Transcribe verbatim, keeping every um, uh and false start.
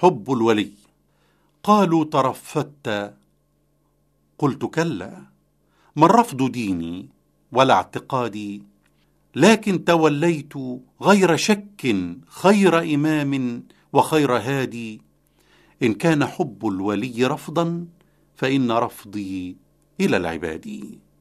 حب الولي. قالوا ترفدت، قلت كلا، ما الرفض ديني ولا اعتقادي، لكن توليت غير شك خير إمام وخير هادي. إن كان حب الولي رفضا فإن رفضي إلى العباد.